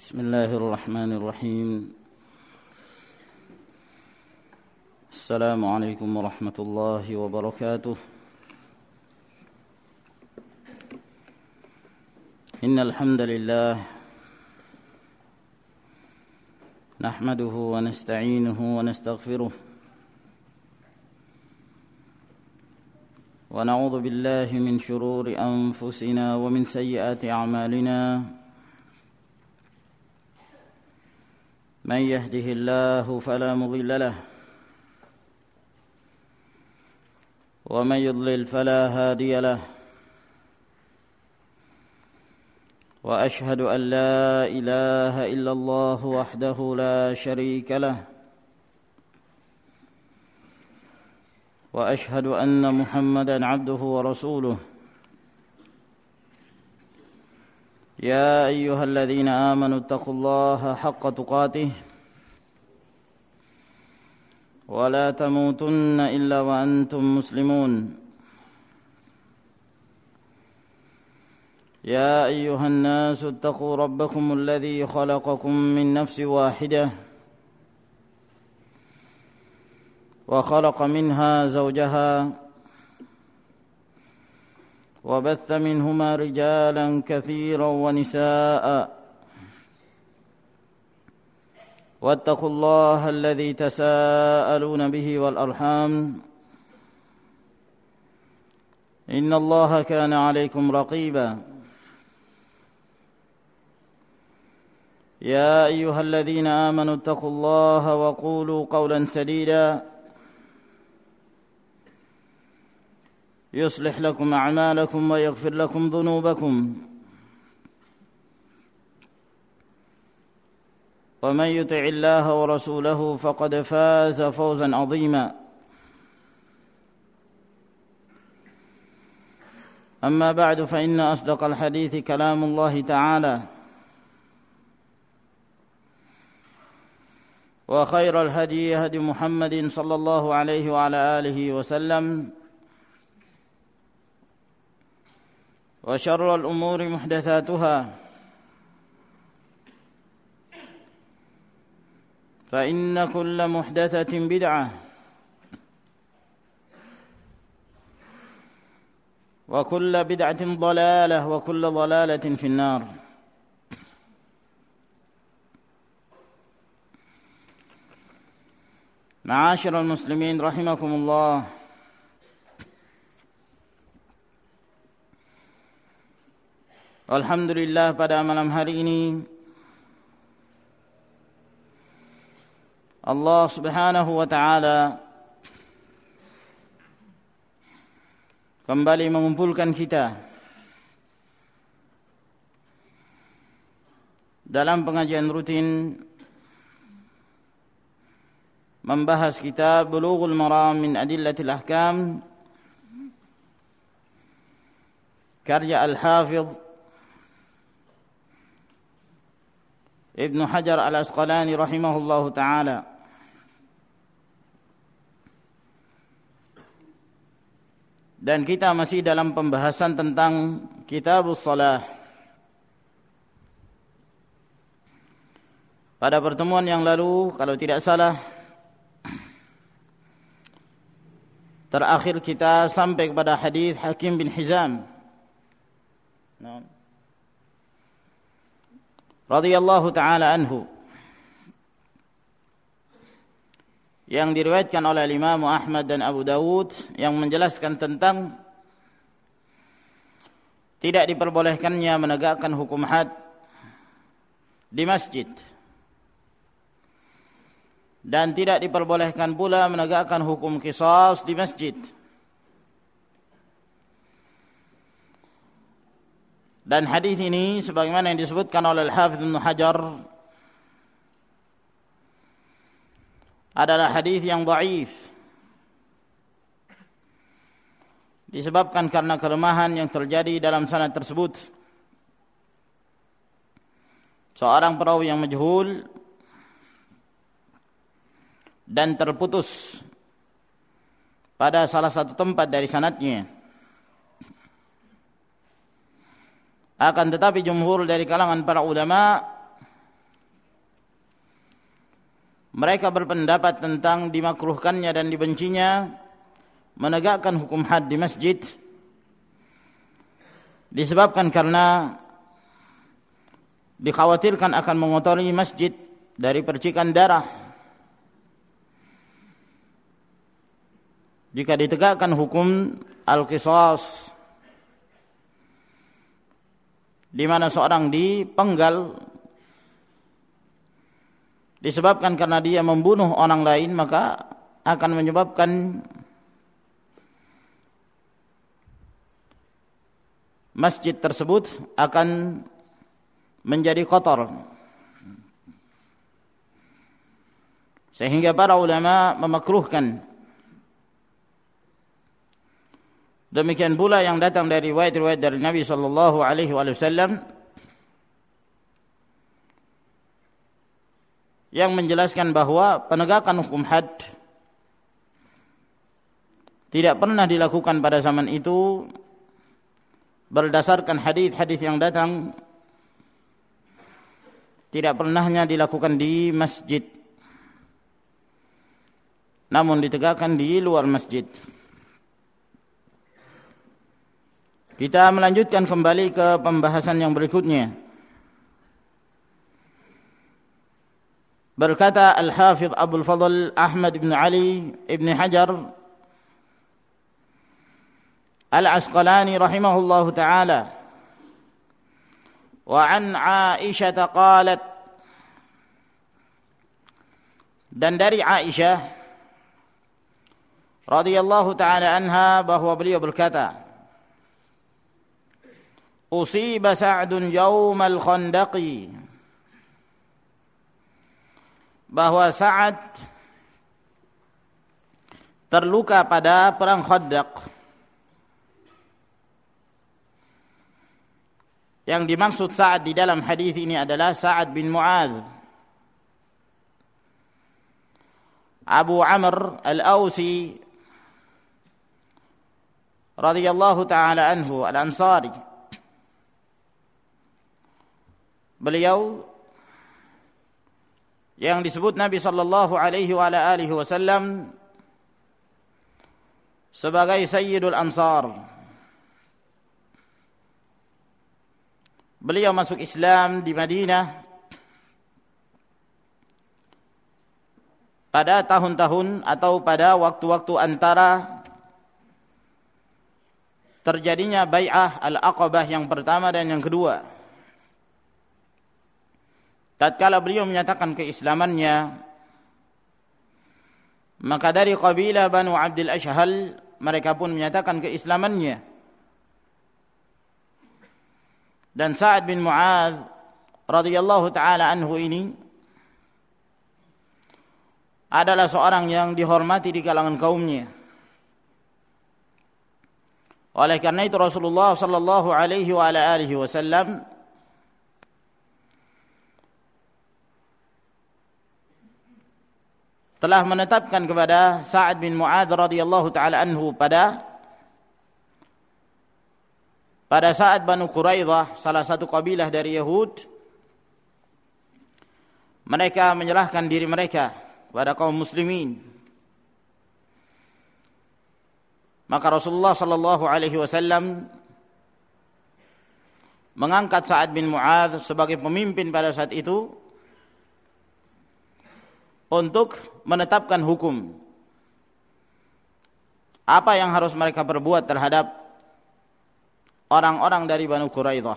بسم الله الرحمن الرحيم. السلام عليكم ورحمة الله وبركاته. إن الحمد لله نحمده ونستعينه ونستغفره ونعوذ بالله من شرور أنفسنا ومن سيئات أعمالنا. من يهده الله فلا مضل له ومن يضلل فلا هادي له، وأشهد أن لا إله إلا الله وحده لا شريك له، وأشهد أن محمدا عبده ورسوله. يا أيها الذين آمنوا اتقوا الله حق تقاته ولا تموتن إلا وأنتم مسلمون. يا أيها الناس اتقوا ربكم الذي خلقكم من نفس واحدة وخلق منها زوجها وبث منهما رجالا كثيرا ونساء، واتقوا الله الذي تساءلون به والأرحام إن الله كان عليكم رقيبا. يا أيها الذين آمنوا اتقوا الله وقولوا قولا سديدا يصلح لكم أعمالكم ويغفر لكم ذنوبكم، ومن يطع الله ورسوله فقد فاز فوزا عظيما. أما بعد، فإن أصدق الحديث كلام الله تعالى، وخير الهدي هدي محمد صلى الله عليه وعلى آله وسلم، وشر الأمور محدثاتها، فإن كل محدثة بدعة وكل بدعة ضلالة وكل ضلالة في النار. معاشر المسلمين رحمكم الله، alhamdulillah, pada malam hari ini Allah Subhanahu wa ta'ala kembali mengumpulkan kita dalam pengajian rutin membahas kitab Bulughul Maram min Adillatil Ahkam karya Al-Hafidh Ibnu Hajar Al-Asqalani rahimahullahu ta'ala. Dan kita masih dalam pembahasan tentang Kitabus Shalah. Pada pertemuan yang lalu, kalau tidak salah, terakhir kita sampai kepada hadis Hakim bin Hizam radhiyallahu ta'ala anhu, yang diriwayatkan oleh Imam Ahmad dan Abu Dawud, yang menjelaskan tentang tidak diperbolehkannya menegakkan hukum had di masjid, dan tidak diperbolehkan pula menegakkan hukum qisas di masjid. Dan hadis ini sebagaimana yang disebutkan oleh Al-Hafidz Ibnu Hajar adalah hadis yang dhaif, disebabkan karena kelemahan yang terjadi dalam sanad tersebut. Seorang perawi yang majhul dan terputus pada salah satu tempat dari sanadnya. Akan tetapi jumhur dari kalangan para ulama mereka berpendapat tentang dimakruhkannya dan dibencinya menegakkan hukum had di masjid, disebabkan karena dikhawatirkan akan mengotori masjid dari percikan darah. Jika ditegakkan hukum al-qisas, di mana seorang dipenggal disebabkan karena dia membunuh orang lain, maka akan menyebabkan masjid tersebut akan menjadi kotor. Sehingga para ulama memakruhkan. Demikian pula yang datang dari riwayat-riwayat dari Nabi sallallahu alaihi wasallam yang menjelaskan bahwa penegakan hukum had tidak pernah dilakukan pada zaman itu berdasarkan hadis-hadis yang datang, tidak pernahnya dilakukan di masjid, namun ditegakkan di luar masjid. Kita melanjutkan kembali ke pembahasan yang berikutnya. Berkata Al-Hafidh Abdul Fadl Ahmad bin Ali ibn Hajar Al-Asqalani rahimahullahu ta'ala, wa an Aisyah qalat, dan dari Aisyah radhiyallahu ta'ala anha bahwa beliau berkata, usiba Sa'dun yaumal khandaqi, bahwa Sa'ad terluka pada perang Khandaq. Yang dimaksud Sa'ad di dalam hadis ini adalah Sa'ad bin Mu'adz Abu Amr al-Ausi radhiyallahu ta'ala anhu al-Ansari. Beliau yang disebut Nabi sallallahu alaihi wa alihi wasallam sebagai Sayyidul Ansar. Beliau masuk Islam di Madinah pada tahun-tahun atau pada waktu-waktu antara terjadinya Bai'ah Al-Aqabah yang pertama dan yang kedua. Tatkala beliau menyatakan keislamannya, maka dari kabilah Banu Abdul Ashhal mereka pun menyatakan keislamannya. Dan Sa'ad bin Mu'adz radhiyallahu ta'ala anhu ini adalah seorang yang dihormati di kalangan kaumnya. Oleh karena itu Rasulullah sallallahu alaihi wa alihi wasallam telah menetapkan kepada Sa'ad bin Mu'adz radhiyallahu ta'ala anhu pada saat Banu Quraidah, salah satu kabilah dari Yahud, mereka menyerahkan diri mereka kepada kaum muslimin. Maka Rasulullah sallallahu alaihi wasallam mengangkat Sa'ad bin Mu'adz sebagai pemimpin pada saat itu untuk menetapkan hukum apa yang harus mereka perbuat terhadap orang-orang dari Banu Quraidah.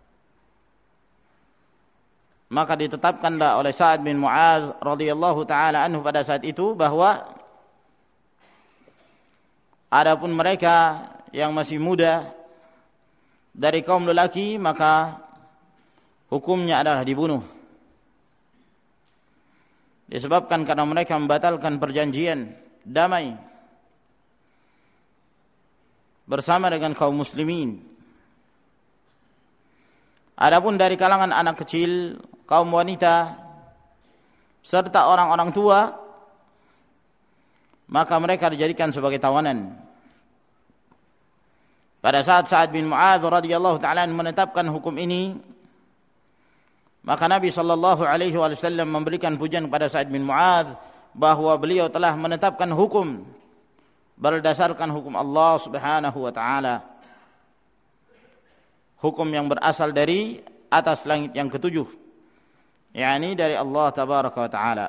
Maka ditetapkanlah oleh Sa'ad bin Mu'adz radhiyallahu ta'ala anhu pada saat itu bahwa adapun mereka yang masih muda dari kaum lelaki, maka hukumnya adalah dibunuh. Disebabkan karena mereka membatalkan perjanjian damai bersama dengan kaum muslimin. Adapun dari kalangan anak kecil, kaum wanita, serta orang-orang tua, maka mereka dijadikan sebagai tawanan. Pada saat Sa'ad bin Mu'adz radhiyallahu ta'ala menetapkan hukum ini, Maka Nabi sallallahu alaihi wasallam memberikan pujian kepada Sa'id bin Mu'adz bahwa beliau telah menetapkan hukum berdasarkan hukum Allah Subhanahu wa taala. Hukum yang berasal dari atas langit yang ketujuh, yakni dari Allah tabaraka wa taala.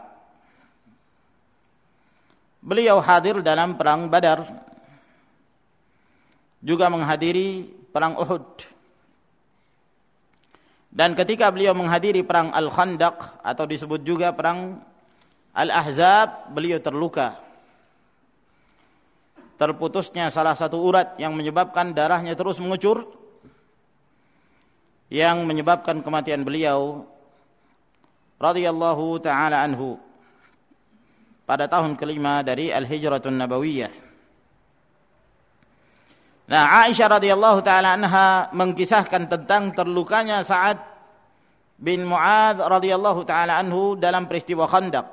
Beliau hadir dalam perang Badar, juga menghadiri perang Uhud. Dan ketika beliau menghadiri perang Al-Khandaq atau disebut juga perang Al-Ahzab, beliau terluka. Terputusnya salah satu urat yang menyebabkan darahnya terus mengucur, yang menyebabkan kematian beliau radhiyallahu taala anhu pada tahun kelima dari Al-Hijratun Nabawiyah. Nah, Aisyah radhiyallahu taala anha mengkisahkan tentang terlukanya Sa'ad bin Mu'adz radhiyallahu taala anhu dalam peristiwa Khandaq.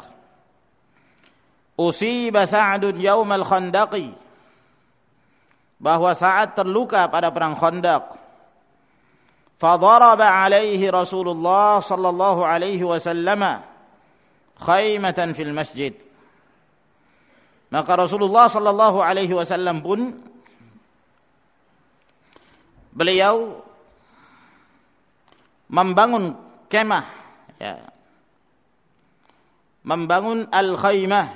Usiba Sa'dun yaumal Khandaqi, bahwa Sa'ad terluka pada perang Khandaq. Fadaraba alaihi Rasulullah sallallahu alaihi wasallam khaymatan fil masjid. Maka Rasulullah sallallahu alaihi wasallam pun beliau membangun kemah, ya, membangun al-khaymah,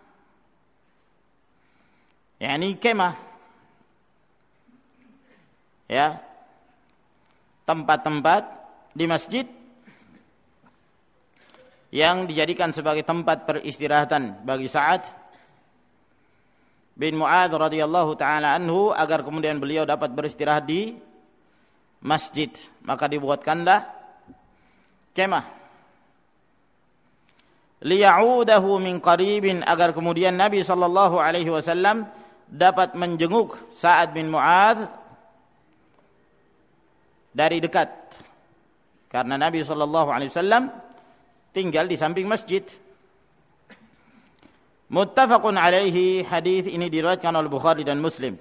yakni kemah, ya, tempat-tempat di masjid yang dijadikan sebagai tempat peristirahatan bagi Sa'ad bin Mu'adz radhiyallahu taala anhu, agar kemudian beliau dapat beristirahat di masjid. Maka dibuatkanlah kemah liya'udahu min qaribin, agar kemudian Nabi sallallahu alaihi wasallam dapat menjenguk Sa'ad bin Mu'adz dari dekat, karena Nabi sallallahu alaihi wasallam tinggal di samping masjid. Muttafaqun alaihi, hadis ini diriwayatkan oleh Bukhari dan Muslim.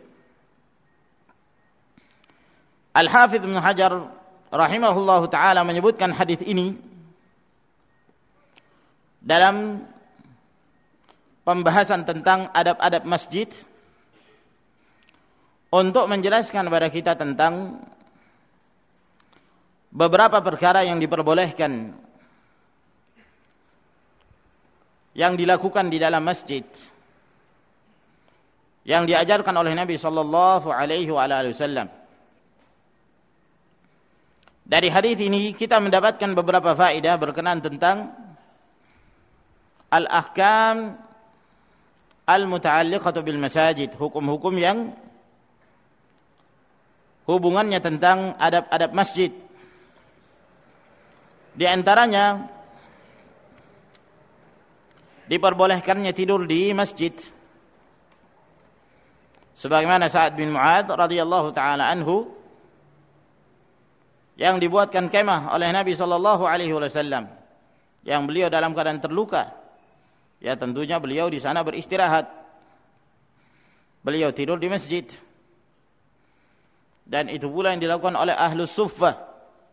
Al-Hafidz Ibnu Hajar rahimahullahu taala menyebutkan hadis ini dalam pembahasan tentang adab-adab masjid untuk menjelaskan kepada kita tentang beberapa perkara yang diperbolehkan yang dilakukan di dalam masjid, yang diajarkan oleh Nabi sallallahu alaihi wasallam. Dari hadis ini kita mendapatkan beberapa faedah berkenaan tentang al-ahkam al-muta'alliqatu bil masajid, hukum-hukum yang hubungannya tentang adab-adab masjid. Di antaranya diperbolehkannya tidur di masjid, sebagaimana Sa'ad bin Mu'adz radhiyallahu taala anhu yang dibuatkan kemah oleh Nabi sallallahu alaihi wasallam, yang beliau dalam keadaan terluka. Ya, tentunya beliau di sana beristirahat. Beliau tidur di masjid. Dan itu pula yang dilakukan oleh Ahlus Suffah,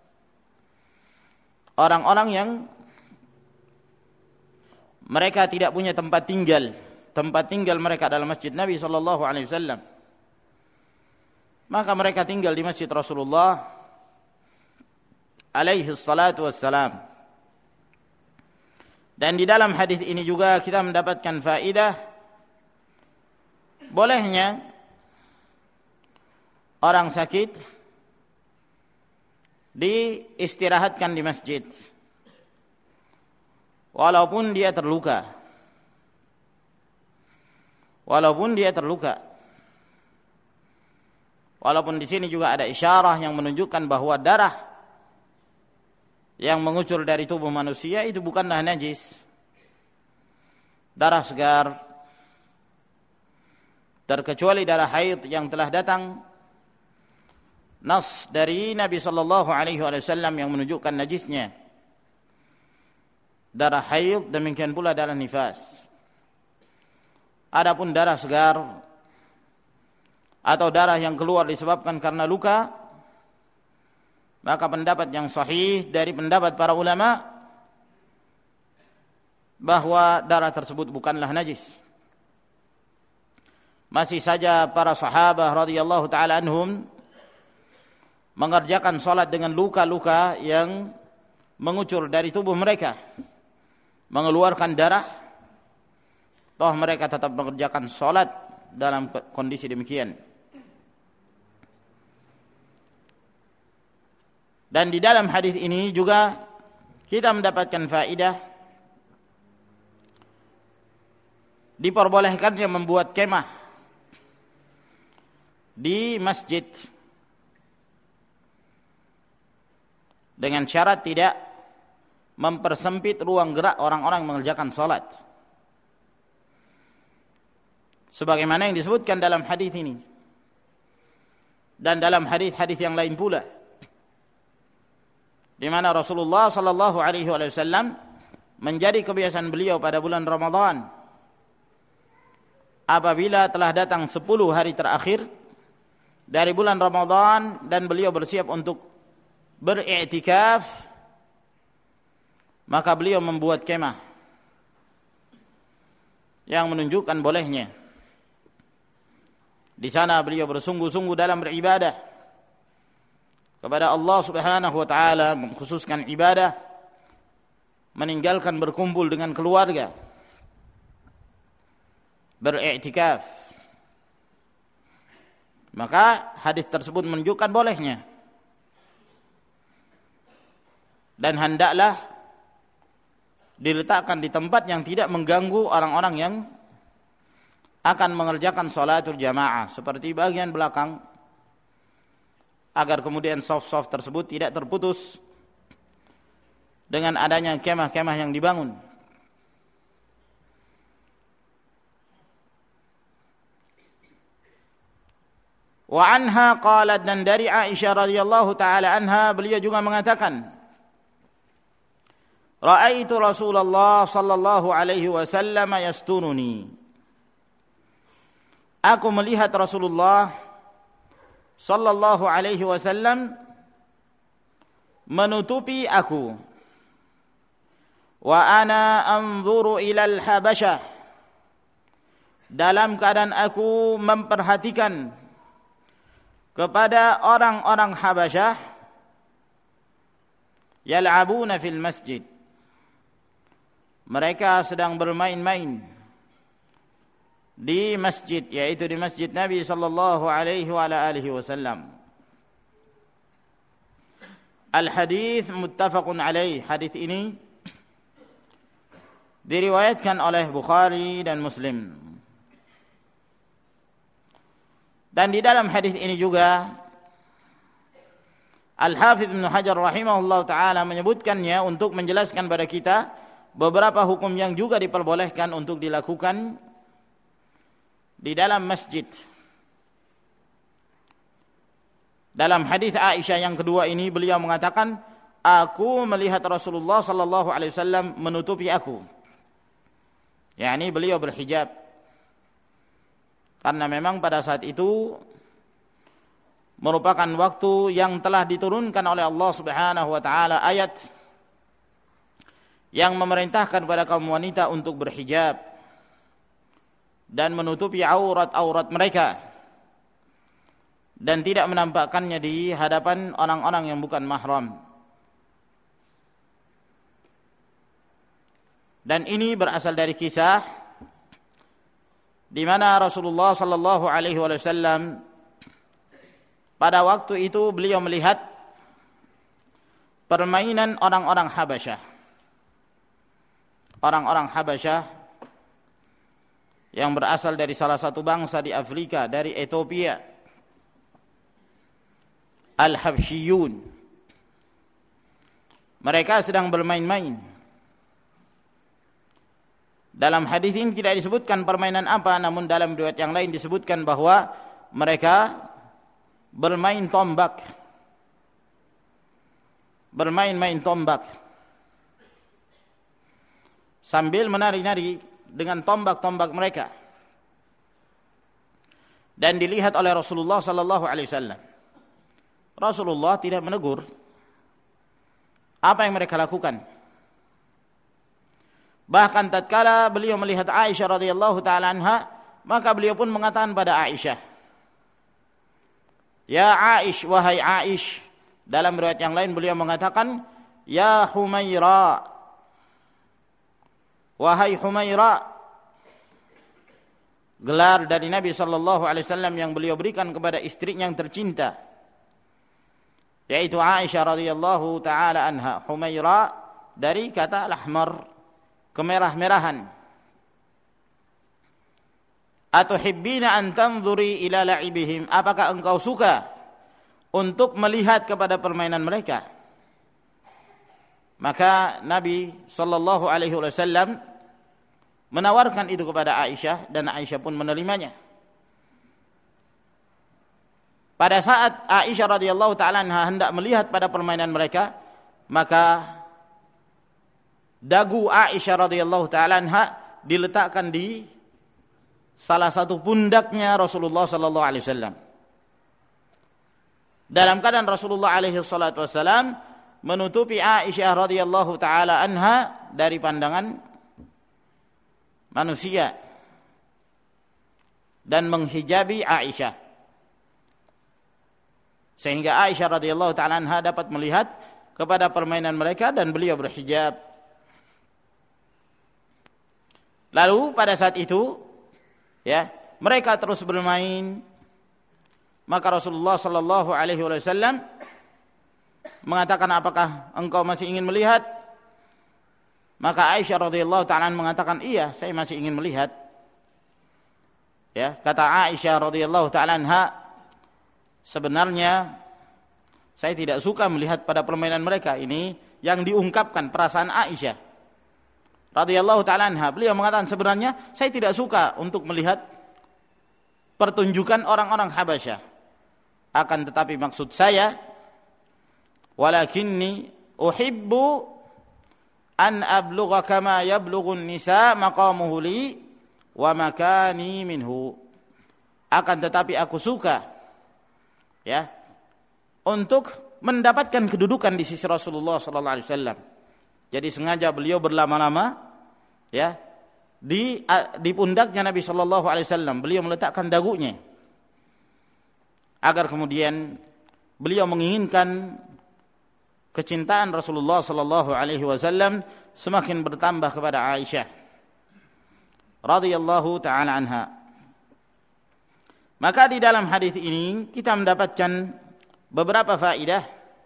orang-orang yang mereka tidak punya tempat tinggal. Tempat tinggal mereka adalah masjid Nabi sallallahu alaihi wasallam. Maka mereka tinggal di masjid Rasulullah alaihi salatu wassalam. Dan di dalam hadis ini juga kita mendapatkan faedah bolehnya orang sakit diistirahatkan di masjid walaupun dia terluka. Walaupun dia terluka. Walaupun di sini juga ada isyarah yang menunjukkan bahwa darah yang mengucur dari tubuh manusia itu bukanlah najis. Darah segar, terkecuali darah haid yang telah datang nas dari Nabi sallallahu alaihi wasallam yang menunjukkan najisnya. Darah haid, demikian pula darah nifas. Adapun darah segar atau darah yang keluar disebabkan karena luka, maka pendapat yang sahih dari pendapat para ulama bahwa darah tersebut bukanlah najis. Masih saja para sahabat radhiyallahu taala anhum mengerjakan salat dengan luka-luka yang mengucur dari tubuh mereka, mengeluarkan darah, toh mereka tetap mengerjakan salat dalam kondisi demikian. Dan di dalam hadis ini juga kita mendapatkan faedah diperbolehkannya membuat kemah di masjid dengan syarat tidak mempersempit ruang gerak orang-orang mengerjakan salat. Sebagaimana yang disebutkan dalam hadis ini dan dalam hadis-hadis yang lain pula, di mana Rasulullah sallallahu alaihi wasallam menjadi kebiasaan beliau pada bulan Ramadan apabila telah datang 10 hari terakhir dari bulan Ramadan dan beliau bersiap untuk beriktikaf, maka beliau membuat kemah yang menunjukkan bolehnya. Di sana beliau bersungguh-sungguh dalam beribadah kepada Allah Subhanahu wa taala, mengkhususkan ibadah, meninggalkan berkumpul dengan keluarga, beriktikaf. Maka hadis tersebut menunjukkan bolehnya. Dan hendaklah diletakkan di tempat yang tidak mengganggu orang-orang yang akan mengerjakan sholatul jamaah, seperti bagian belakang, agar kemudian shaf-shaf tersebut tidak terputus dengan adanya kemah-kemah yang dibangun. Wa anha qalat, dan dari Aisyah radhiyallahu taala anha beliau juga mengatakan, ra'aitu Rasulullah sallallahu alaihi wasallam yasturuni. Aku melihat Rasulullah sallallahu alaihi wasallam menutupi aku. Wa ana anzuru ila al-Habasyah, dalam keadaan aku memperhatikan kepada orang-orang Habasyah, yal'abuna fil masjid, mereka sedang bermain-main di masjid, yaitu di masjid Nabi sallallahu alaihi wa alihi wasallam. Al-hadis muttafaqun alaih. Hadis ini diriwayatkan oleh Bukhari dan Muslim. Dan di dalam hadis ini juga Al-Hafidz Ibnu Hajar rahimahullah ta'ala menyebutkannya untuk menjelaskan kepada kita beberapa hukum yang juga diperbolehkan untuk dilakukan di dalam masjid. Dalam hadis Aisyah yang kedua ini beliau mengatakan, aku melihat Rasulullah sallallahu alaihi wasallam menutupi aku. yakni beliau berhijab. Karena memang pada saat itu merupakan waktu yang telah diturunkan oleh Allah Subhanahu wa taala ayat yang memerintahkan kepada kaum wanita untuk berhijab dan menutupi aurat-aurat mereka dan tidak menampakkannya di hadapan orang-orang yang bukan mahram. Dan ini berasal dari kisah di mana Rasulullah sallallahu alaihi wasallam pada waktu itu beliau melihat permainan orang-orang Habasyah. Orang-orang Habasyah yang berasal dari salah satu bangsa di Afrika, dari Ethiopia. Al-Habsyiyun. Mereka sedang bermain-main. Dalam hadis ini tidak disebutkan permainan apa, namun dalam riwayat yang lain disebutkan bahwa mereka bermain tombak. Bermain-main tombak. Sambil menari-nari dengan tombak-tombak mereka. Dan dilihat oleh Rasulullah sallallahu alaihi wasallam. Rasulullah tidak menegur, apa yang mereka lakukan. Bahkan tatkala beliau melihat Aisyah radhiyallahu taala anha, maka beliau pun mengatakan pada Aisyah, "Ya Aish, wahai Aish." Dalam riwayat yang lain beliau mengatakan, "Ya Humaira, wahai Humaira." Gelar dari Nabi sallallahu alaihi wasallam yang beliau berikan kepada istrinya yang tercinta, yaitu Aisyah radhiyallahu taala anha. Humaira dari kata al-ahmar, kemerah-merahan. Atuhibbina an tanzuri ila la'ibihim, apakah engkau suka untuk melihat kepada permainan mereka? Maka Nabi sallallahu alaihi wasallam menawarkan itu kepada Aisyah dan Aisyah pun menerimanya. Pada saat Aisyah radhiyallahu taala anha hendak melihat pada permainan mereka, maka dagu Aisyah radhiyallahu taala anha diletakkan di salah satu pundaknya Rasulullah sallallahu alaihi wasallam. Dalam keadaan Rasulullah alaihi salatu wasallam menutupi Aisyah radhiyallahu taala anha dari pandangan manusia dan menghijabi Aisyah, sehingga Aisyah radhiyallahu taala anha dapat melihat kepada permainan mereka dan beliau berhijab. Lalu pada saat itu, ya, mereka terus bermain. Maka Rasulullah sallallahu alaihi wasallam mengatakan, "Apakah engkau masih ingin melihat?" Maka Aisyah radhiyallahu ta'ala mengatakan, "Iya, saya masih ingin melihat." Ya, kata Aisyah radhiyallahu ta'ala anha, "Sebenarnya saya tidak suka melihat pada permainan mereka." Ini yang diungkapkan perasaan Aisyah radhiyallahu ta'ala anha. Beliau mengatakan, "Sebenarnya saya tidak suka untuk melihat pertunjukan orang-orang Habasyah. Akan tetapi maksud saya, walakinni uhibbu an ablugha kama yablughun nisa maqamuhu li wa makani minhu." Akan tetapi aku suka, ya, untuk mendapatkan kedudukan di sisi Rasulullah sallallahu alaihi wasallam. Jadi sengaja beliau berlama-lama, ya, di pundaknya Nabi sallallahu alaihi wasallam beliau meletakkan dagunya, agar kemudian beliau menginginkan kecintaan Rasulullah sallallahu alaihi wasallam semakin bertambah kepada Aisyah radhiyallahu taala anha. Maka di dalam hadis ini kita mendapatkan beberapa faedah.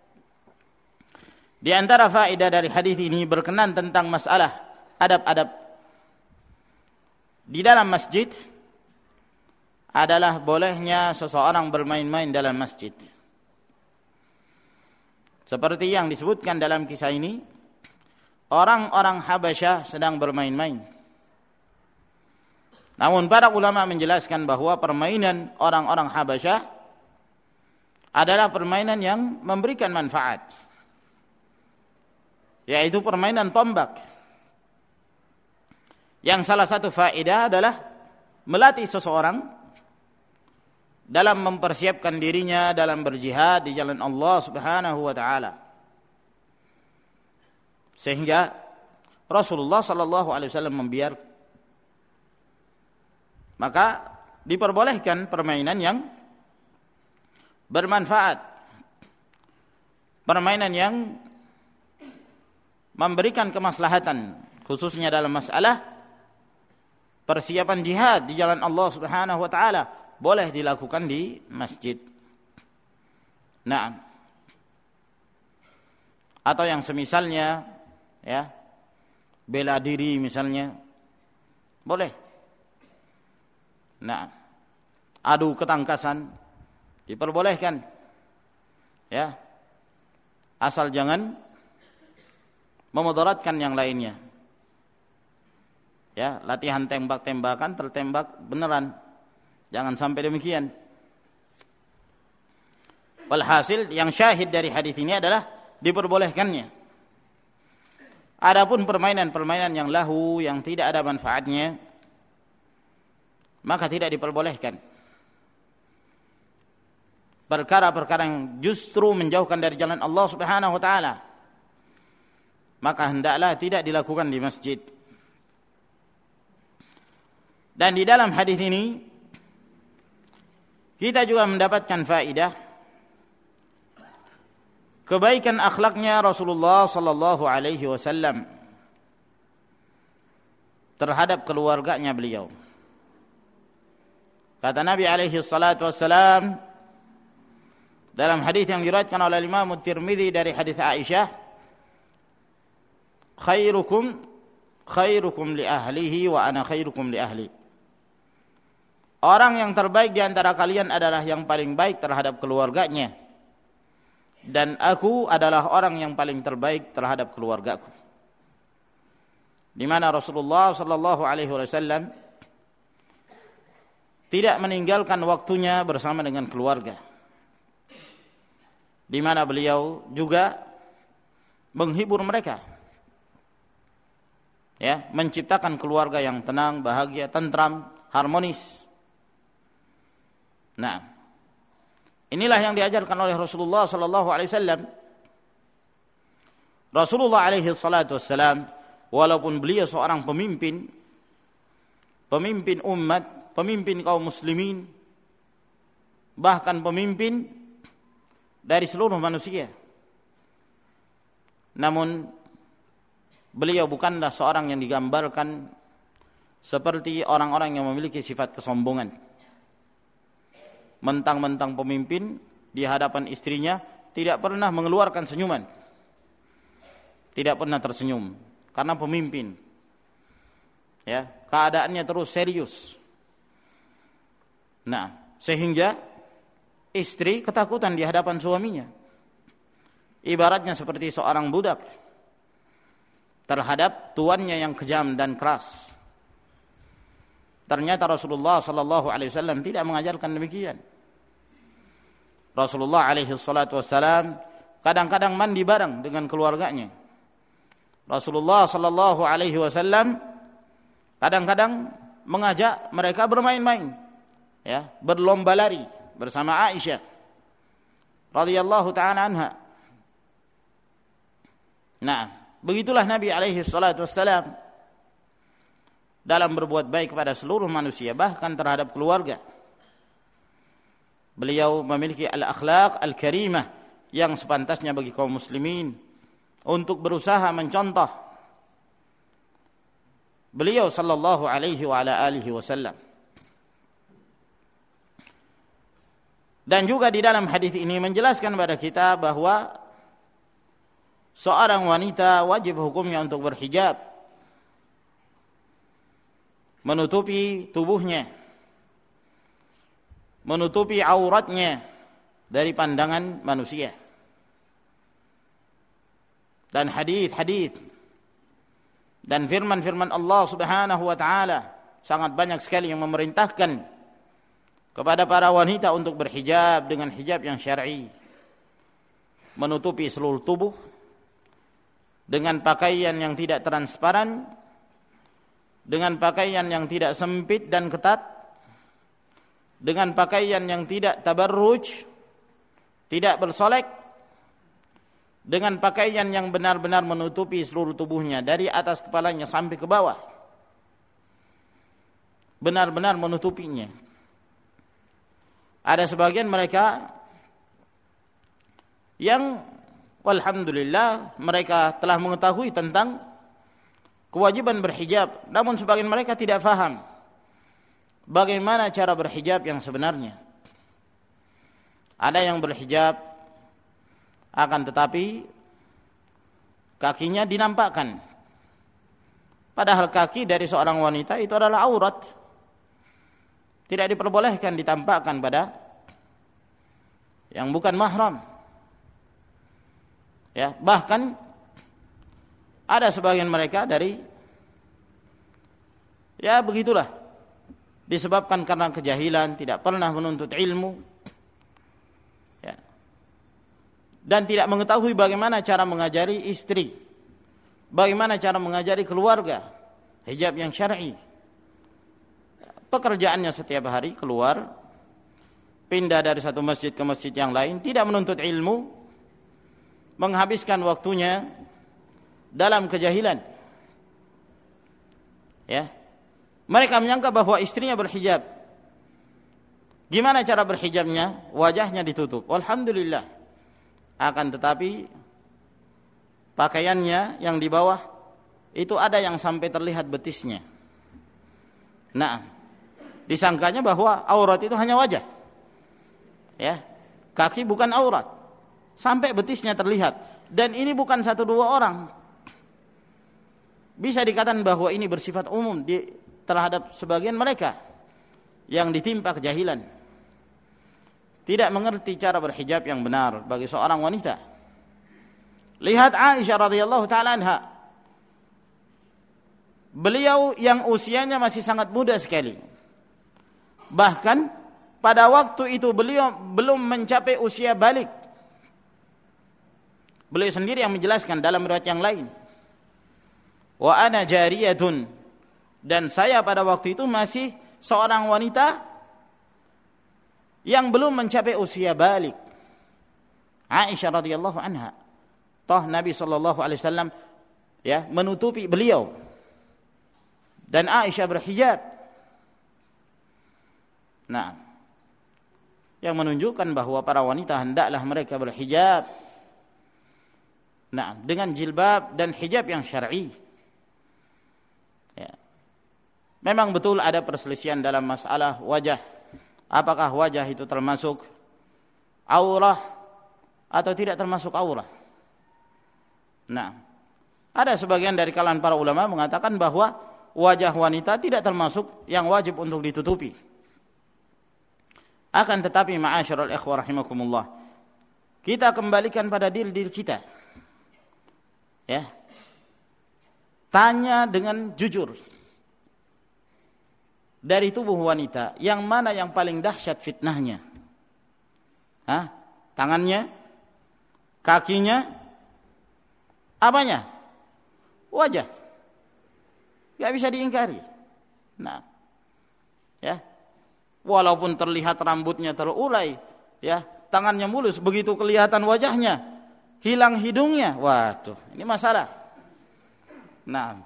Di antara faedah dari hadis ini berkenan tentang masalah adab-adab di dalam masjid adalah bolehnya seseorang bermain-main dalam masjid. Seperti yang disebutkan dalam kisah ini, orang-orang Habasyah sedang bermain-main. Namun para ulama menjelaskan bahwa permainan orang-orang Habasyah adalah permainan yang memberikan manfaat, yaitu permainan tombak. Yang salah satu faedah adalah melatih seseorang dalam mempersiapkan dirinya dalam berjihad di jalan Allah Subhanahu wa taala. Sehingga Rasulullah sallallahu alaihi wasallam membiarkan. Maka diperbolehkan permainan yang bermanfaat. Permainan yang memberikan kemaslahatan, khususnya dalam masalah persiapan jihad di jalan Allah Subhanahu wa taala, boleh dilakukan di masjid. Nah, atau yang semisalnya, ya, bela diri misalnya, boleh. Nah, adu ketangkasan diperbolehkan, ya, asal jangan memudaratkan yang lainnya. Ya, latihan tembak-tembakan, tertembak beneran. Jangan sampai demikian. Walhasil yang syahid dari hadis ini adalah diperbolehkannya. Adapun permainan-permainan yang lahu, yang tidak ada manfaatnya, maka tidak diperbolehkan. Perkara-perkara yang justru menjauhkan dari jalan Allah Subhanahu wa taala, maka hendaklah tidak dilakukan di masjid. Dan di dalam hadis ini kita juga mendapatkan faedah kebaikan akhlaknya Rasulullah sallallahu alaihi wasallam terhadap keluarganya beliau. Kata Nabi alaihi salatu wassalam dalam hadis yang diriwayatkan oleh Imam Tirmidzi dari hadis Aisyah, khairukum li ahlihi wa ana khairukum li ahli. Orang yang terbaik di antara kalian adalah yang paling baik terhadap keluarganya, dan aku adalah orang yang paling terbaik terhadap keluargaku. Di mana Rasulullah sallallahu alaihi wasallam tidak meninggalkan waktunya bersama dengan keluarga. Di mana beliau juga menghibur mereka. Ya, menciptakan keluarga yang tenang, bahagia, tentram, harmonis. Nah, inilah yang diajarkan oleh Rasulullah sallallahu alaihi wasallam. Rasulullah alaihi salatu wassalam, walaupun beliau seorang pemimpin umat, pemimpin kaum muslimin, bahkan pemimpin dari seluruh manusia, namun beliau bukanlah seorang yang digambarkan seperti orang-orang yang memiliki sifat kesombongan. Mentang-mentang pemimpin di hadapan istrinya tidak pernah mengeluarkan senyuman, tidak pernah tersenyum karena pemimpin. Ya, keadaannya terus serius. Nah, sehingga istri ketakutan di hadapan suaminya. Ibaratnya seperti seorang budak terhadap tuannya yang kejam dan keras. Ternyata Rasulullah sallallahu alaihi wasallam tidak mengajarkan demikian. Rasulullah alaihi salatu wasallam kadang-kadang mandi bareng dengan keluarganya. Rasulullah sallallahu alaihi wasallam kadang-kadang mengajak mereka bermain-main, ya, berlomba lari bersama Aisyah radhiyallahu taala anha. Nah, begitulah Nabi alaihi salatu wasallam dalam berbuat baik kepada seluruh manusia, bahkan terhadap keluarga. Beliau memiliki al-akhlaq al-karimah yang sepantasnya bagi kaum muslimin untuk berusaha mencontoh beliau sallallahu alaihi wa ala alihi wasallam. Dan juga di dalam hadis ini menjelaskan kepada kita bahwa seorang wanita wajib hukumnya untuk berhijab, menutupi tubuhnya, menutupi auratnya dari pandangan manusia. Dan hadis-hadis dan firman-firman Allah Subhanahu wa taala sangat banyak sekali yang memerintahkan kepada para wanita untuk berhijab dengan hijab yang syar'i, menutupi seluruh tubuh dengan pakaian yang tidak transparan, dengan pakaian yang tidak sempit dan ketat, dengan pakaian yang tidak tabarruj, tidak bersolek, dengan pakaian yang benar-benar menutupi seluruh tubuhnya dari atas kepalanya sampai ke bawah, benar-benar menutupinya. Ada sebagian mereka yang walhamdulillah mereka telah mengetahui tentang kewajiban berhijab, namun sebagian mereka tidak faham bagaimana cara berhijab yang sebenarnya. Ada yang berhijab akan tetapi kakinya dinampakkan, padahal kaki dari seorang wanita itu adalah aurat, tidak diperbolehkan ditampakkan pada yang bukan mahram. Ya, bahkan ada sebagian mereka dari, ya begitulah, disebabkan karena kejahilan, tidak pernah menuntut ilmu, ya, dan tidak mengetahui bagaimana cara mengajari istri, bagaimana cara mengajari keluarga hijab yang syar'i. Pekerjaannya setiap hari keluar, pindah dari satu masjid ke masjid yang lain, tidak menuntut ilmu, menghabiskan waktunya dalam kejahilan. Ya. Mereka menyangka bahwa istrinya berhijab. Gimana cara berhijabnya? Wajahnya ditutup. Alhamdulillah. Akan tetapi pakaiannya yang di bawah itu ada yang sampai terlihat betisnya. Nah, disangkanya bahwa aurat itu hanya wajah. Ya. Kaki bukan aurat. Sampai betisnya terlihat. Dan ini bukan 1-2 orang. Bisa dikatakan bahwa ini bersifat umum terhadap sebagian mereka yang ditimpa kejahilan, tidak mengerti cara berhijab yang benar bagi seorang wanita. Lihat Aisyah radhiyallahu taala anha, beliau yang usianya masih sangat muda sekali, bahkan pada waktu itu beliau belum mencapai usia balik. Beliau sendiri yang menjelaskan dalam riwayat yang lain, wa ana jariyatun, dan saya pada waktu itu masih seorang wanita yang belum mencapai usia balik. Aisyah radhiyallahu anha, toh Nabi sallallahu alaihi wasallam ya menutupi beliau dan Aisyah berhijab. Nah, yang menunjukkan bahwa para wanita hendaklah mereka berhijab. Nah, dengan jilbab dan hijab yang syar'i. Ya. Memang betul ada perselisihan dalam masalah wajah. Apakah wajah itu termasuk aurah atau tidak termasuk aurah? Nah, ada sebagian dari kalangan para ulama mengatakan bahwa wajah wanita tidak termasuk yang wajib untuk ditutupi. Akan tetapi ma'asyiral ikhwah rahimakumullah, kita kembalikan pada diri kita. Ya. Tanya dengan jujur. Dari tubuh wanita, yang mana yang paling dahsyat fitnahnya? Hah? Tangannya? Kakinya? Apanya? Wajah. Gak bisa diingkari. Nah, ya, walaupun terlihat rambutnya terulai, ya, tangannya mulus, begitu kelihatan wajahnya, hilang hidungnya, waduh, ini masalah. Nah,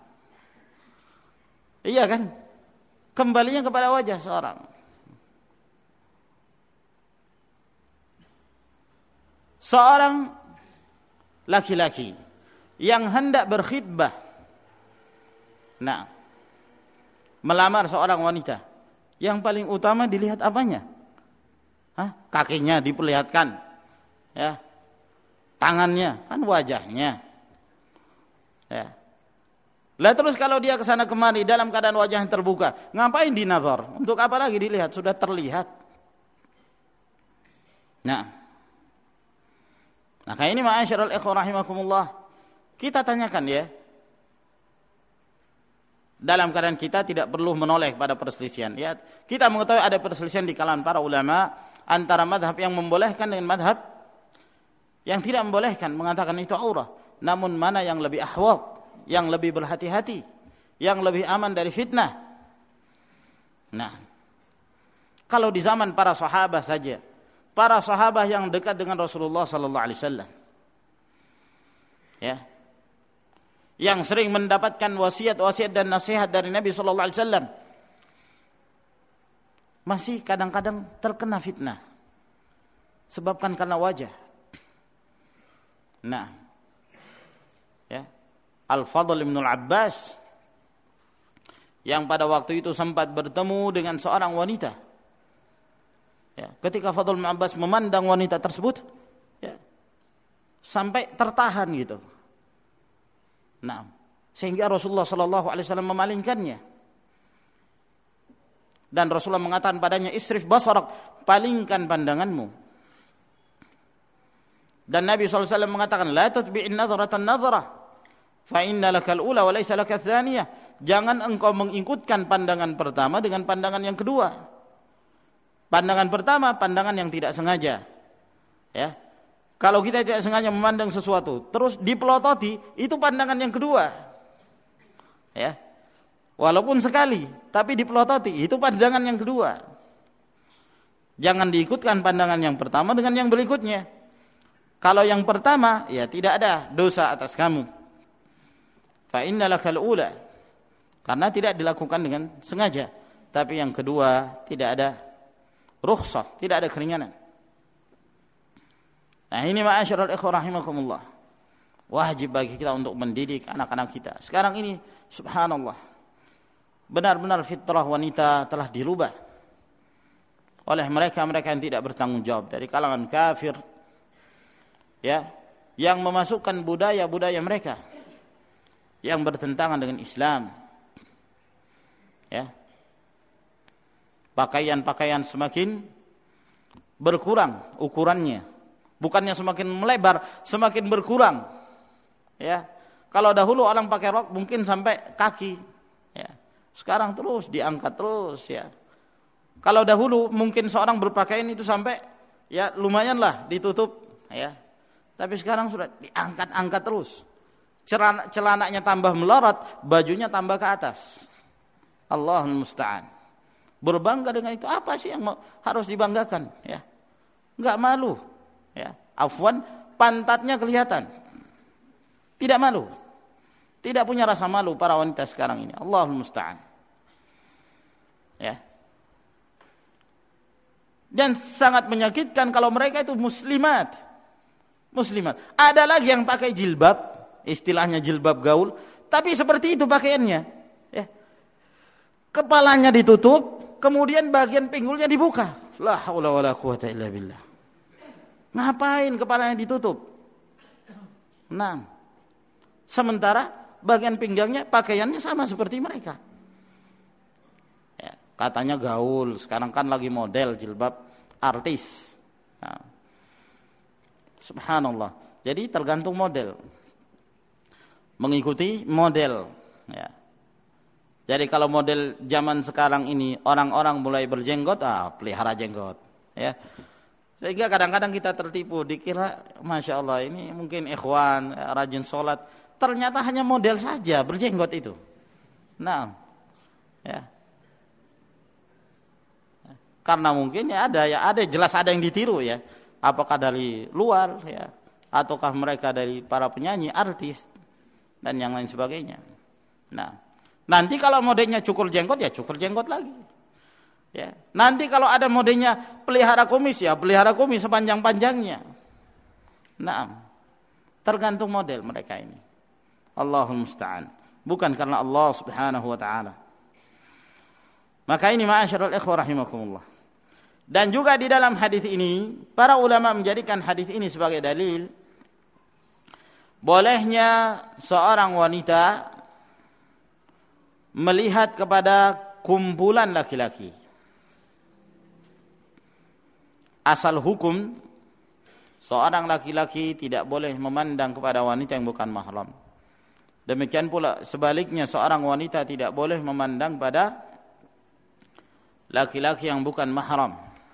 iya kan? Kembalinya kepada wajah seorang. Seorang laki-laki yang hendak berkhidbah, nah, melamar seorang wanita, yang paling utama dilihat apanya? Hah? Kakinya diperlihatkan, ya, tangannya, kan wajahnya, ya. Lah terus kalau dia kesana kemari dalam keadaan wajah yang terbuka, ngapain dinazar? Untuk apa lagi dilihat? Sudah terlihat. Nah, maka ini ma'asyiral ikhwah rahimakumullah, kita tanyakan ya, dalam keadaan kita tidak perlu menoleh pada perselisihan. Ya, kita mengetahui ada perselisihan di kalangan para ulama antara madhab yang membolehkan dengan madhab yang tidak membolehkan, mengatakan itu aurah. Namun mana yang lebih ahwat, yang lebih berhati-hati, yang lebih aman dari fitnah? Nah, kalau di zaman para sahabat saja, para sahabat yang dekat dengan Rasulullah sallallahu alaihi wasallam, ya, yang sering mendapatkan wasiat-wasiat dan nasihat dari Nabi sallallahu alaihi wasallam, masih kadang-kadang terkena fitnah sebabkan karena wajah. Nah, ya, Al-Fadl bin Al-Abbas yang pada waktu itu sempat bertemu dengan seorang wanita. Ya, ketika Fadl bin Abbas memandang wanita tersebut, ya, sampai tertahan gitu. Nah, sehingga Rasulullah sallallahu alaihi wasallam memalingkannya. Dan Rasulullah mengatakan padanya, "Isrif basarak, palingkan pandanganmu." Dan Nabi sallallahu alaihi wasallam mengatakan, "La tutbi'in nadhratan nadhrah, fa inna lakal ula wa laysa lakal tsaniyah." Jangan engkau mengikutkan pandangan pertama dengan pandangan yang kedua. Pandangan pertama pandangan yang tidak sengaja. Ya. Kalau kita tidak sengaja memandang sesuatu, terus dipelototi, itu pandangan yang kedua. Ya. Walaupun sekali, tapi dipelototi, itu pandangan yang kedua. Jangan diikutkan pandangan yang pertama dengan yang berikutnya. Kalau yang pertama, ya tidak ada dosa atas kamu. fa innalakal ula, karena tidak dilakukan dengan sengaja. Tapi yang kedua, tidak ada rukhsah, tidak ada keringanan. Nah, ini ma'asyiral ikhwah rahimakumullah, wajib bagi kita untuk mendidik anak-anak kita. Sekarang ini subhanallah, benar-benar fitrah wanita telah dirubah oleh mereka yang tidak bertanggung jawab dari kalangan kafir, ya, yang memasukkan budaya-budaya mereka yang bertentangan dengan Islam, ya. Pakaian-pakaian semakin berkurang ukurannya, bukannya semakin melebar, semakin berkurang, ya. Kalau dahulu orang pakai rok mungkin sampai kaki, ya. Sekarang terus diangkat terus, ya. Kalau dahulu mungkin seorang berpakaian itu sampai, ya, lumayanlah ditutup, ya. Tapi sekarang sudah diangkat-angkat terus. Celananya tambah melorot, bajunya tambah ke atas. Allahul musta'an. Berbangga dengan itu, apa sih yang harus dibanggakan, ya? Enggak malu, ya. Afwan, pantatnya kelihatan. Tidak malu. Tidak punya rasa malu para wanita sekarang ini. Allahul musta'an. Ya. Dan sangat menyakitkan kalau mereka itu muslimat. Ada lagi yang pakai jilbab, istilahnya jilbab gaul, tapi seperti itu pakaiannya, ya. Kepalanya ditutup, kemudian bagian pinggulnya dibuka. La haula wala quwata illa billah. Ngapain kepalanya ditutup? Nah, sementara bagian pinggangnya pakaiannya sama seperti mereka. Ya, katanya gaul, sekarang kan lagi model jilbab artis. Nah, subhanallah. Jadi tergantung model, mengikuti model, ya. Jadi kalau model zaman sekarang ini orang-orang mulai berjenggot, pelihara jenggot, ya. Sehingga kadang-kadang kita tertipu, dikira masya Allah ini mungkin ikhwan rajin sholat, ternyata hanya model saja berjenggot itu. Nah, ya. Karena mungkin ya ada jelas ada yang ditiru, ya. Apakah dari luar, ya, ataukah mereka dari para penyanyi, artis dan yang lain sebagainya. Nah, nanti kalau modelnya cukur jenggot, ya cukur jenggot lagi. Ya. Nanti kalau ada modelnya pelihara kumis, ya pelihara kumis sepanjang-panjangnya. Nah, tergantung model mereka ini. Allahul musta'an. Bukan karena Allah subhanahu wa ta'ala. Maka ini ma'asyiral ikhwah rahimakumullah. Dan juga di dalam hadis ini, para ulama menjadikan hadis ini sebagai dalil bolehnya seorang wanita melihat kepada kumpulan laki-laki. Asal hukum, seorang laki-laki tidak boleh memandang kepada wanita yang bukan mahram. Demikian pula sebaliknya, seorang wanita tidak boleh memandang pada laki-laki yang bukan mahram.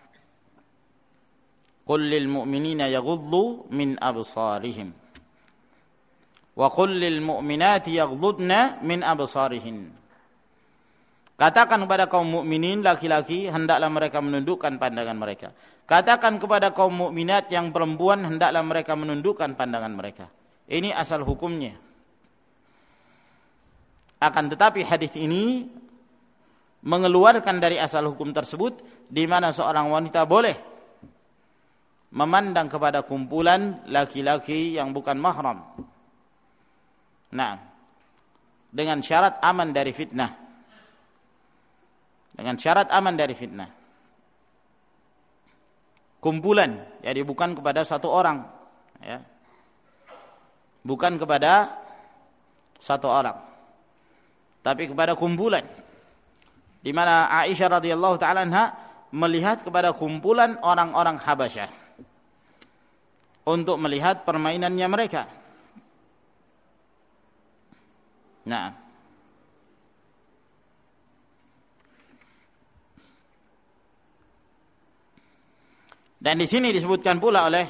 Qul lil mu'minina yaghuddu min absarihim wa qul lil mu'minati yaghuddna min absarihin. Katakan kepada kaum mukminin laki-laki, hendaklah mereka menundukkan pandangan mereka. Katakan kepada kaum mukminat yang perempuan, hendaklah mereka menundukkan pandangan mereka. Ini asal hukumnya. Akan tetapi hadis ini mengeluarkan dari asal hukum tersebut, di mana seorang wanita boleh memandang kepada kumpulan laki-laki yang bukan mahram. Nah, dengan syarat aman dari fitnah. Dengan syarat aman dari fitnah. Kumpulan, jadi bukan kepada satu orang, ya. Bukan kepada satu orang, tapi kepada kumpulan. Di mana Aisyah radhiyallahu taala anha melihat kepada kumpulan orang-orang Habasyah untuk melihat permainannya mereka. Nah, dan di sini disebutkan pula oleh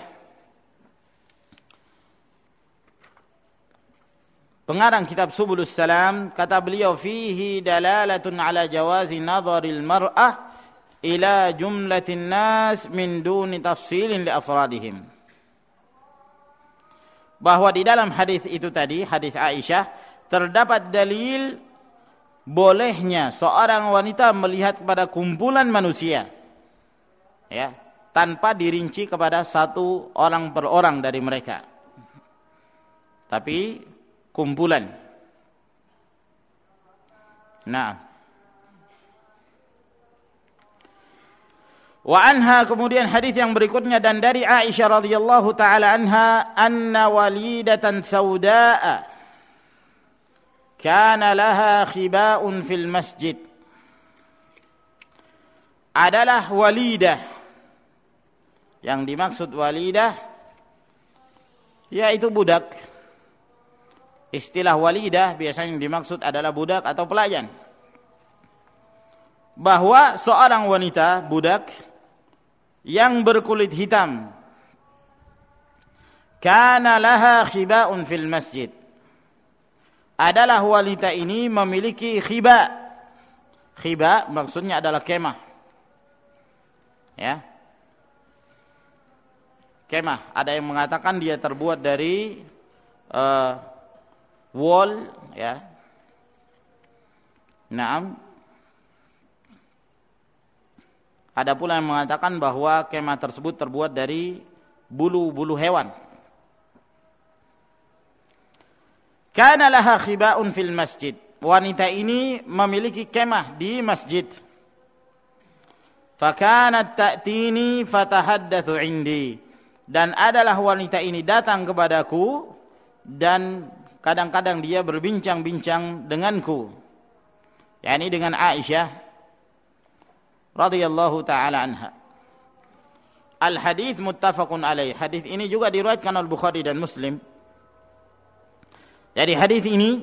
pengarang kitab Subulus Salam, kata beliau, fihi dalalatun ala jawazi nadharil mar'ah ila jumlatin nas min duni tafsilin li afradihim. Bahwa di dalam hadis itu tadi, hadis Aisyah, terdapat dalil bolehnya seorang wanita melihat kepada kumpulan manusia, ya, tanpa dirinci kepada satu orang per orang dari mereka, tapi kumpulan. Nah, wa anha, kemudian hadis yang berikutnya, dan dari Aisyah radhiyallahu taala anha, anna walidatan saudaa kana laha khiba'un fil masjid. Adalah walidah, yang dimaksud walidah yaitu budak. Istilah walidah biasanya yang dimaksud adalah budak atau pelayan. Bahwa seorang wanita budak yang berkulit hitam, kana laha khiba'un fil masjid, adalah wanita ini memiliki khiba. Khiba maksudnya adalah kemah, ya, kemah. Ada yang mengatakan dia terbuat dari wool, ya. Naam. Ada pula yang mengatakan bahwa kemah tersebut terbuat dari bulu-bulu hewan. Kana laha khiba'un fil masjid. Wanita ini memiliki kemah di masjid. Fakanat ta'tini fatahaddatsu indi. Dan adalah wanita ini datang kepadaku dan kadang-kadang dia berbincang-bincang denganku. yakni dengan Aisyah radhiyallahu taala anha. Al hadits muttafaqun alaih. Hadis ini juga diriwayatkan oleh Bukhari dan Muslim. Jadi hadis ini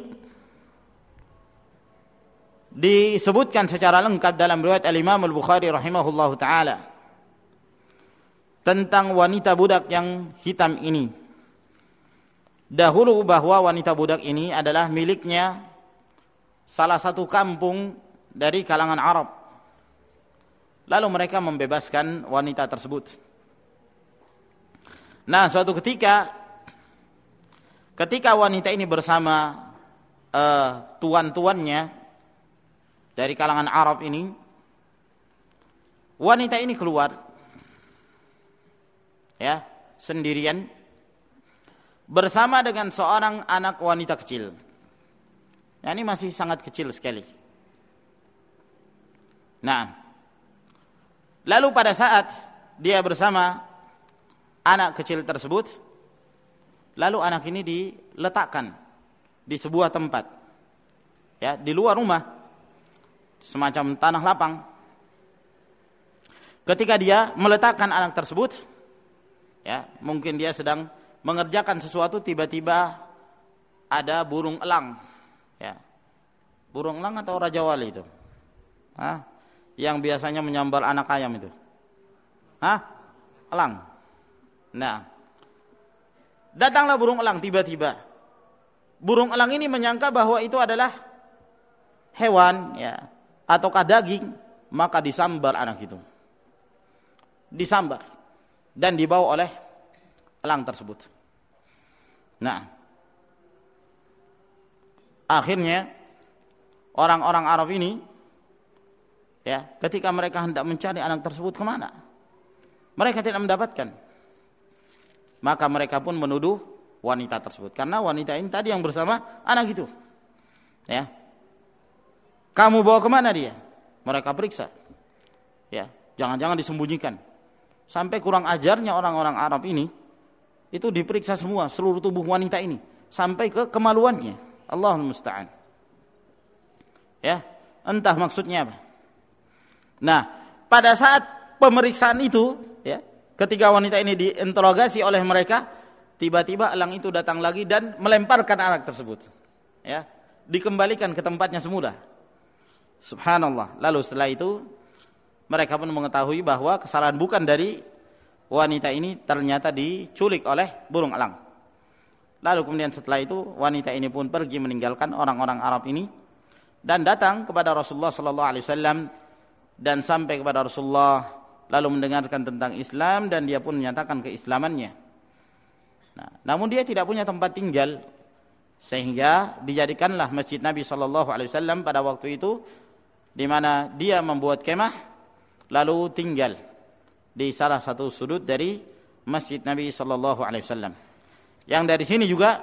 disebutkan secara lengkap dalam riwayat Al-Imam Al-Bukhari rahimahullahu taala tentang wanita budak yang hitam ini. Dahulu bahwa wanita budak ini adalah miliknya salah satu kampung dari kalangan Arab. Lalu mereka membebaskan wanita tersebut. Nah, suatu ketika wanita ini bersama tuan-tuannya dari kalangan Arab ini, wanita ini keluar, ya, sendirian bersama dengan seorang anak wanita kecil. Nah, ini masih sangat kecil sekali. Nah, lalu pada saat dia bersama anak kecil tersebut, lalu anak ini diletakkan di sebuah tempat, ya, di luar rumah, semacam tanah lapang. Ketika dia meletakkan anak tersebut, ya, mungkin dia sedang mengerjakan sesuatu, tiba-tiba ada burung elang, ya, burung elang atau raja wali itu, yang biasanya menyambar anak ayam itu, elang. Nah, datanglah burung elang tiba-tiba. Burung elang ini menyangka bahwa itu adalah hewan, ya, ataukah daging, maka disambar anak itu. Disambar dan dibawa oleh elang tersebut. Nah, akhirnya orang-orang Arab ini, ya, ketika mereka hendak mencari anak tersebut kemana, mereka tidak mendapatkan. Maka mereka pun menuduh wanita tersebut, karena wanita ini tadi yang bersama anak itu, ya, kamu bawa kemana dia? Mereka periksa, ya, jangan-jangan disembunyikan. Sampai kurang ajarnya orang-orang Arab ini, itu diperiksa semua seluruh tubuh wanita ini sampai ke kemaluannya. Allahul musta'an. Ya, entah maksudnya apa. Nah, pada saat pemeriksaan itu, ya, ketika wanita ini diinterogasi oleh mereka, tiba-tiba elang itu datang lagi dan melemparkan anak tersebut, ya, dikembalikan ke tempatnya semula. Subhanallah. Lalu setelah itu mereka pun mengetahui bahwa kesalahan bukan dari wanita ini, ternyata diculik oleh burung elang. Lalu kemudian setelah itu wanita ini pun pergi meninggalkan orang-orang Arab ini dan datang kepada Rasulullah sallallahu alaihi wasallam, dan sampai kepada Rasulullah lalu mendengarkan tentang Islam, dan dia pun menyatakan keislamannya. Nah, namun dia tidak punya tempat tinggal Sehingga dijadikanlah masjid Nabi sallallahu alaihi wasallam pada waktu itu di mana dia membuat kemah lalu tinggal di salah satu sudut dari masjid Nabi sallallahu alaihi wasallam. Yang dari sini juga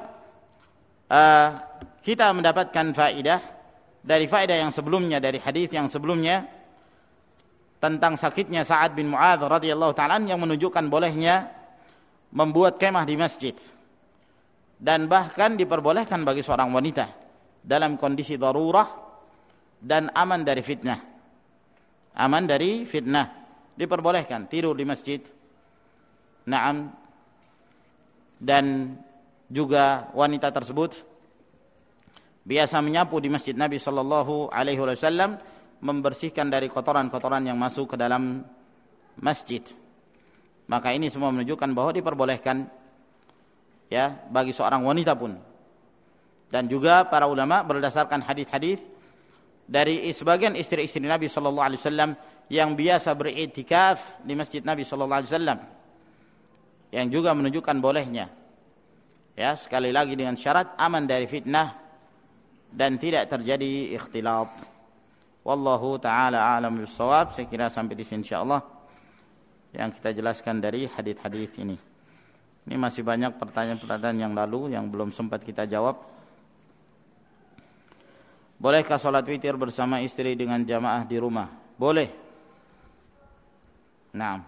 kita mendapatkan faedah dari faedah yang sebelumnya, dari hadis yang sebelumnya tentang sakitnya Sa'ad bin Mu'adz radhiyallahu ta'ala yang menunjukkan bolehnya membuat kemah di masjid. Dan bahkan diperbolehkan bagi seorang wanita dalam kondisi darurah dan aman dari fitnah. Aman dari fitnah. Diperbolehkan tidur di masjid. Naam. Dan juga wanita tersebut biasa menyapu di masjid Nabi sallallahu alaihi wasallam, membersihkan dari kotoran-kotoran yang masuk ke dalam masjid. Maka ini semua menunjukkan bahwa diperbolehkan ya bagi seorang wanita pun. Dan juga para ulama berdasarkan hadis-hadis dari sebagian istri-istri Nabi sallallahu alaihi wasallam yang biasa beriktikaf di masjid Nabi sallallahu alaihi wasallam, yang juga menunjukkan bolehnya. Ya, sekali lagi dengan syarat aman dari fitnah dan tidak terjadi ikhtilat. Wallahu taala a'lam bissawab. Saya kira sampai di sini insyaallah yang kita jelaskan dari hadis-hadis ini. Ini masih banyak pertanyaan-pertanyaan yang lalu yang belum sempat kita jawab. Bolehkah salat witir bersama istri dengan jamaah di rumah? Boleh. Nah,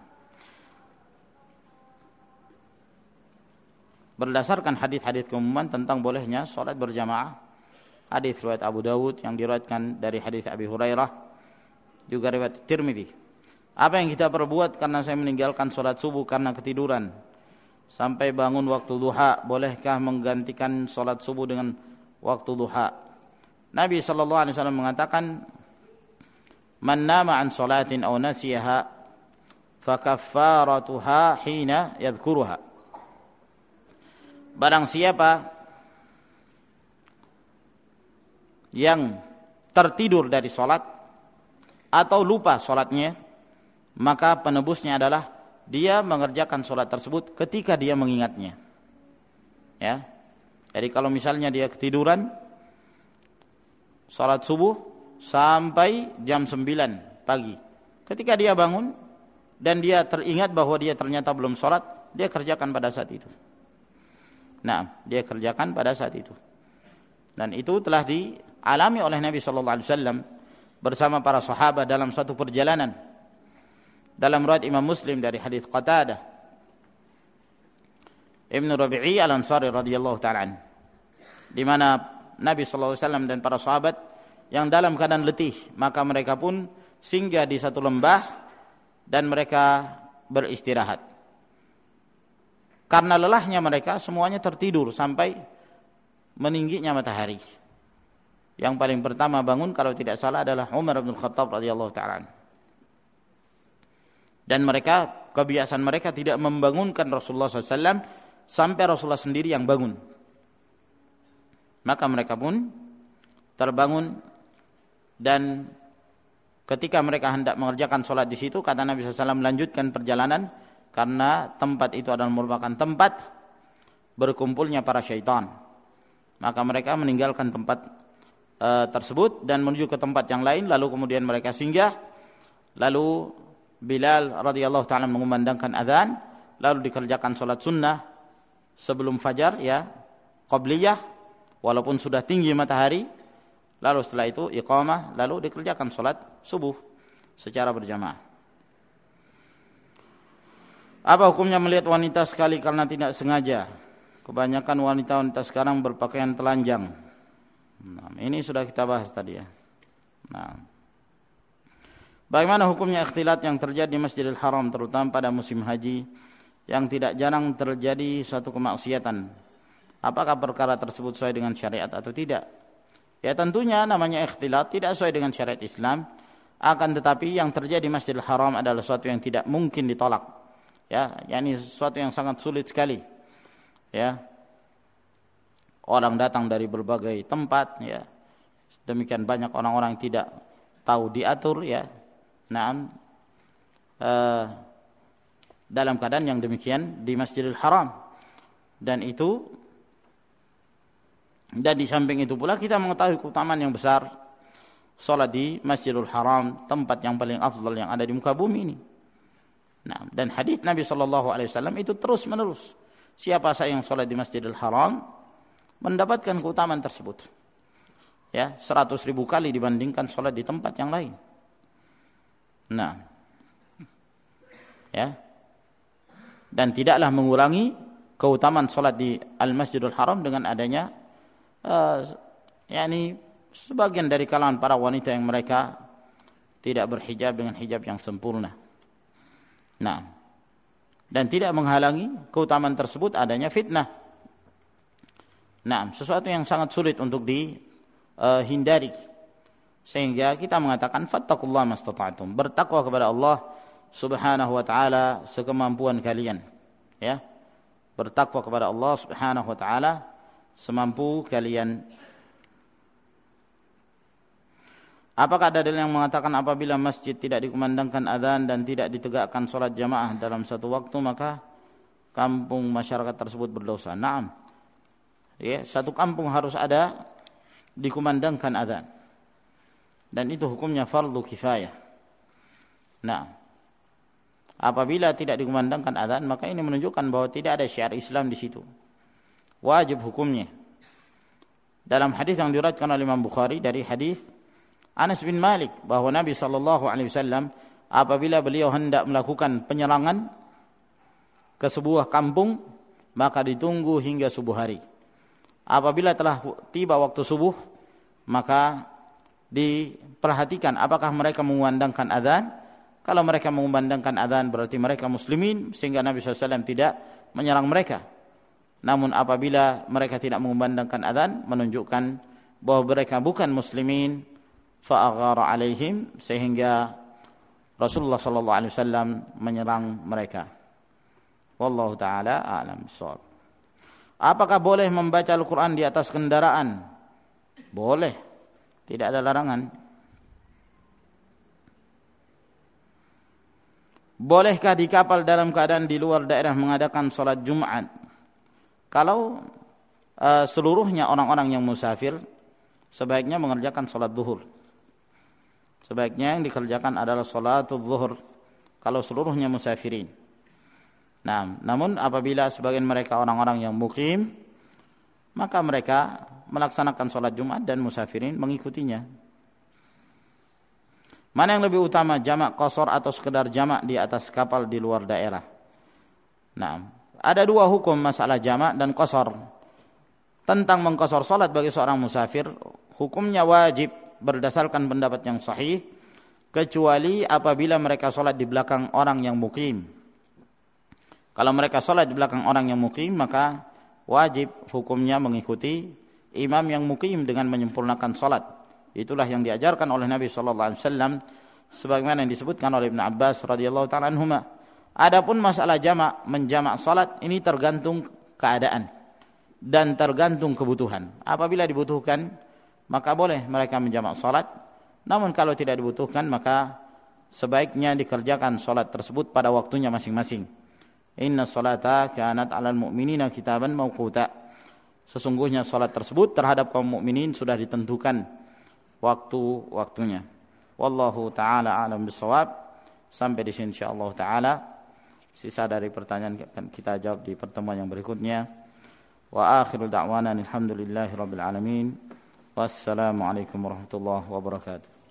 berdasarkan hadis-hadis keumuman tentang bolehnya salat berjamaah, hadis riwayat Abu Dawud yang diriwayatkan dari hadis Abi Hurairah, juga riwayat Tirmidzi. Apa yang kita perbuat karena saya meninggalkan salat subuh karena ketiduran sampai bangun waktu duha, bolehkah menggantikan salat subuh dengan waktu duha? Nabi sallallahu alaihi wasallam mengatakan, "Man nama an salatin aw nasiyaha fa kaffaratuha hina yadhkuruha." Barang siapa yang tertidur dari salat atau lupa salatnya, maka penebusnya adalah dia mengerjakan salat tersebut ketika dia mengingatnya. Ya. Jadi kalau misalnya dia ketiduran salat subuh sampai jam 9 pagi. Ketika dia bangun dan dia teringat bahwa dia ternyata belum salat, dia kerjakan pada saat itu. Nah, dia kerjakan pada saat itu. Dan itu telah dialami oleh Nabi sallallahu alaihi wasallam bersama para sahabat dalam satu perjalanan. Dalam riwayat Imam Muslim dari hadis Qatadah Ibn Rabi'i Al-Ansari radhiyallahu ta'ala anhu, di mana Nabi sallallahu alaihi wasallam dan para sahabat yang dalam keadaan letih, maka mereka pun singgah di satu lembah dan mereka beristirahat. Karena lelahnya mereka semuanya tertidur sampai meningginya matahari. Yang paling pertama bangun kalau tidak salah adalah Umar bin Khattab radhiyallahu ta'ala anhu. Dan mereka, kebiasaan mereka tidak membangunkan Rasulullah SAW sampai Rasulullah sendiri yang bangun. Maka mereka pun terbangun, dan ketika mereka hendak mengerjakan sholat di situ, kata Nabi SAW melanjutkan perjalanan karena tempat itu adalah merupakan tempat berkumpulnya para syaitan. Maka mereka meninggalkan tempat tersebut dan menuju ke tempat yang lain, lalu kemudian mereka singgah, lalu Bilal radhiyallahu ta'ala mengumandangkan azan, lalu dikerjakan salat sunnah sebelum fajar, ya, qabliyah, walaupun sudah tinggi matahari. Lalu setelah itu iqamah, lalu dikerjakan salat subuh secara berjamaah. Apa hukumnya melihat wanita sekali karena tidak sengaja? Kebanyakan wanita-wanita sekarang berpakaian telanjang. Nah, ini sudah kita bahas tadi, ya. Nah, bagaimana hukumnya ikhtilat yang terjadi di Masjidil Haram terutama pada musim haji yang tidak jarang terjadi suatu kemaksiatan? Apakah perkara tersebut sesuai dengan syariat atau tidak? Ya, tentunya namanya ikhtilat tidak sesuai dengan syariat Islam. Akan tetapi yang terjadi di Masjidil Haram adalah sesuatu yang tidak mungkin ditolak. Ya, yakni sesuatu yang sangat sulit sekali. Ya. Orang datang dari berbagai tempat, ya. Demikian banyak orang-orang yang tidak tahu diatur, ya. Nah, dalam keadaan yang demikian di Masjidil Haram, dan itu Dan di samping itu pula kita mengetahui keutamaan yang besar salat di Masjidil Haram, tempat yang paling afdal yang ada di muka bumi ini. Nah, dan hadis Nabi sallallahu alaihi wasallam itu terus menerus. Siapa saja yang salat di Masjidil Haram mendapatkan keutamaan tersebut. Ya, 100.000 kali dibandingkan salat di tempat yang lain. Nah, ya. Dan tidaklah mengurangi keutamaan salat di Al-Masjidil Haram dengan adanya yakni sebagian dari kalangan para wanita yang mereka tidak berhijab dengan hijab yang sempurna. Nah, dan tidak menghalangi keutamaan tersebut adanya fitnah. Nah, sesuatu yang sangat sulit untuk dihindari. Sehingga kita mengatakan fattaqullaha mastata'tum. Bertakwa kepada Allah Subhanahu wa taala sekemampuan kalian. Ya. Bertakwa kepada Allah Subhanahu wa taala semampu kalian. Apakah ada dalil yang mengatakan apabila masjid tidak dikumandangkan azan dan tidak ditegakkan salat jamaah dalam satu waktu maka kampung masyarakat tersebut berdosa? Naam. Ya, satu kampung harus ada dikumandangkan azan. Dan itu hukumnya fardu kifayah. Nah, apabila tidak dikumandangkan azan maka ini menunjukkan bahwa tidak ada syiar Islam di situ. Wajib hukumnya. Dalam hadis yang diriwayatkan oleh Imam Bukhari dari hadis Anas bin Malik bahwa Nabi sallallahu alaihi wasallam apabila beliau hendak melakukan penyerangan ke sebuah kampung maka ditunggu hingga subuh hari. Apabila telah tiba waktu subuh maka diperhatikan apakah mereka mengumandangkan azan. Kalau mereka mengumandangkan azan berarti mereka muslimin sehingga Nabi sallallahu alaihi wasallam tidak menyerang mereka. Namun apabila mereka tidak mengumandangkan azan menunjukkan bahwa mereka bukan muslimin fa'aghara alaihim sehingga Rasulullah sallallahu alaihi wasallam menyerang mereka. Wallahu taala a'lam bissawab. Apakah boleh membaca Al-Qur'an di atas kendaraan? Boleh. Tidak ada larangan. Bolehkah di kapal dalam keadaan di luar daerah mengadakan salat Jumat? Kalau seluruhnya orang-orang yang musafir sebaiknya mengerjakan salat zuhur. Sebaiknya yang dikerjakan adalah salatul zuhur kalau seluruhnya musafirin. Nah, namun apabila sebagian mereka orang-orang yang mukim, maka mereka melaksanakan salat Jumat dan musafirin mengikutinya. Mana yang lebih utama, jamak qasar atau sekedar jamak di atas kapal di luar daerah? Nah, ada dua hukum masalah jamak dan qasar. Tentang mengqasar salat bagi seorang musafir, hukumnya wajib berdasarkan pendapat yang sahih, kecuali apabila mereka salat di belakang orang yang mukim. Kalau mereka salat di belakang orang yang mukim, maka wajib hukumnya mengikuti imam yang mukim dengan menyempurnakan salat. Itulah yang diajarkan oleh Nabi sallallahu alaihi wasallam sebagaimana yang disebutkan oleh Ibnu Abbas radhiyallahu ta'ala anhuma. Adapun masalah jamak, menjamak salat ini tergantung keadaan dan tergantung kebutuhan. Apabila dibutuhkan maka boleh mereka menjamak salat. Namun kalau tidak dibutuhkan maka sebaiknya dikerjakan salat tersebut pada waktunya masing-masing. Inna salata kanat 'alal mu'minina kitaban mawquta. Sesungguhnya salat tersebut terhadap kaum mukminin sudah ditentukan waktu-waktunya. Wallahu taala a'lam bissawab. Sampai di sini insyaallah taala. Sisa dari pertanyaan akan kita jawab di pertemuan yang berikutnya. Wa akhiru da'wana alhamdulillahi rabbil alamin. Wassalamualaikum warahmatullahi wabarakatuh.